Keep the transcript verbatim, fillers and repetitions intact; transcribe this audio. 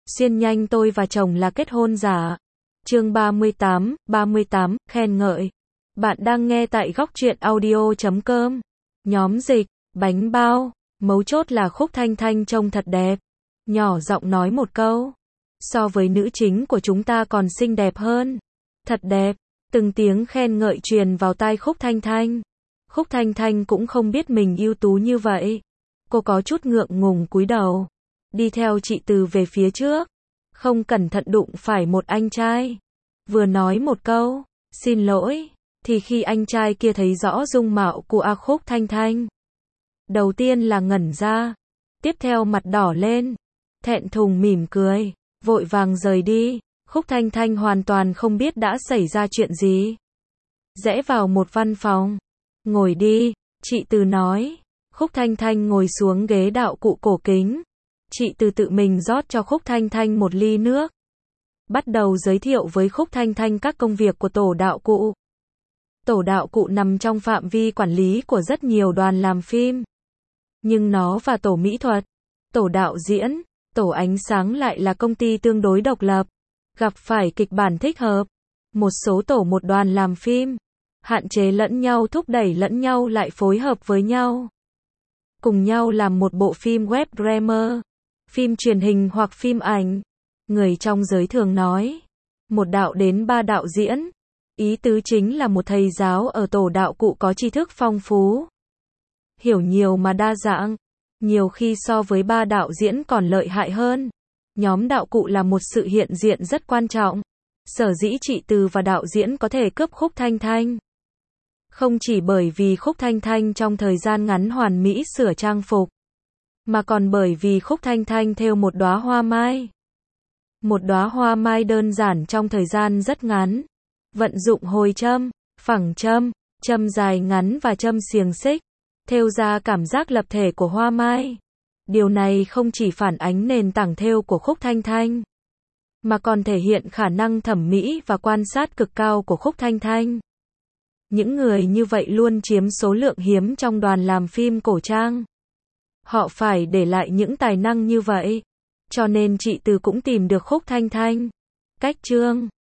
Xuyên nhanh tôi và chồng là kết hôn giả. Chương ba mươi tám, ba mươi tám, khen ngợi. Bạn đang nghe tại góc truyện audio chấm com. Nhóm dịch, bánh bao, mấu chốt là Khúc Thanh Thanh trông thật đẹp. Nhỏ giọng nói một câu. So với nữ chính của chúng ta còn xinh đẹp hơn. Thật đẹp. Từng tiếng khen ngợi truyền vào tai Khúc Thanh Thanh. Khúc Thanh Thanh cũng không biết mình ưu tú như vậy. Cô có chút ngượng ngùng cúi đầu. Đi theo chị Từ về phía trước. Không cẩn thận đụng phải một anh trai. Vừa nói một câu, xin lỗi, thì khi anh trai kia thấy rõ dung mạo của A Khúc Thanh Thanh. Đầu tiên là ngẩn ra. Tiếp theo mặt đỏ lên. Thẹn thùng mỉm cười. Vội vàng rời đi. Khúc Thanh Thanh hoàn toàn không biết đã xảy ra chuyện gì. Rẽ vào một văn phòng. Ngồi đi, chị Từ nói. Khúc Thanh Thanh ngồi xuống ghế đạo cụ cổ kính. Chị Từ tự mình rót cho Khúc Thanh Thanh một ly nước. Bắt đầu giới thiệu với Khúc Thanh Thanh các công việc của tổ đạo cụ. Tổ đạo cụ nằm trong phạm vi quản lý của rất nhiều đoàn làm phim. Nhưng nó và tổ mỹ thuật, tổ đạo diễn, tổ ánh sáng lại là công ty tương đối độc lập. Gặp phải kịch bản thích hợp. Một số tổ một đoàn làm phim. Hạn chế lẫn nhau, thúc đẩy lẫn nhau lại phối hợp với nhau. Cùng nhau làm một bộ phim web drama, phim truyền hình hoặc phim ảnh. Người trong giới thường nói, một đạo đến ba đạo diễn. Ý tứ chính là một thầy giáo ở tổ đạo cụ có tri thức phong phú. Hiểu nhiều mà đa dạng. Nhiều khi so với ba đạo diễn còn lợi hại hơn. Nhóm đạo cụ là một sự hiện diện rất quan trọng. Sở dĩ chị Từ và đạo diễn có thể cướp Khúc Thanh Thanh. Không chỉ bởi vì Khúc Thanh Thanh trong thời gian ngắn hoàn mỹ sửa trang phục, mà còn bởi vì Khúc Thanh Thanh thêu một đóa hoa mai. Một đóa hoa mai đơn giản trong thời gian rất ngắn. Vận dụng hồi châm, phẳng châm, châm dài ngắn và châm xiềng xích, thêu ra cảm giác lập thể của hoa mai. Điều này không chỉ phản ánh nền tảng thêu của Khúc Thanh Thanh, mà còn thể hiện khả năng thẩm mỹ và quan sát cực cao của Khúc Thanh Thanh. Những người như vậy luôn chiếm số lượng hiếm trong đoàn làm phim cổ trang. Họ phải để lại những tài năng như vậy. Cho nên chị Từ cũng tìm được Khúc Thanh Thanh. Cách chương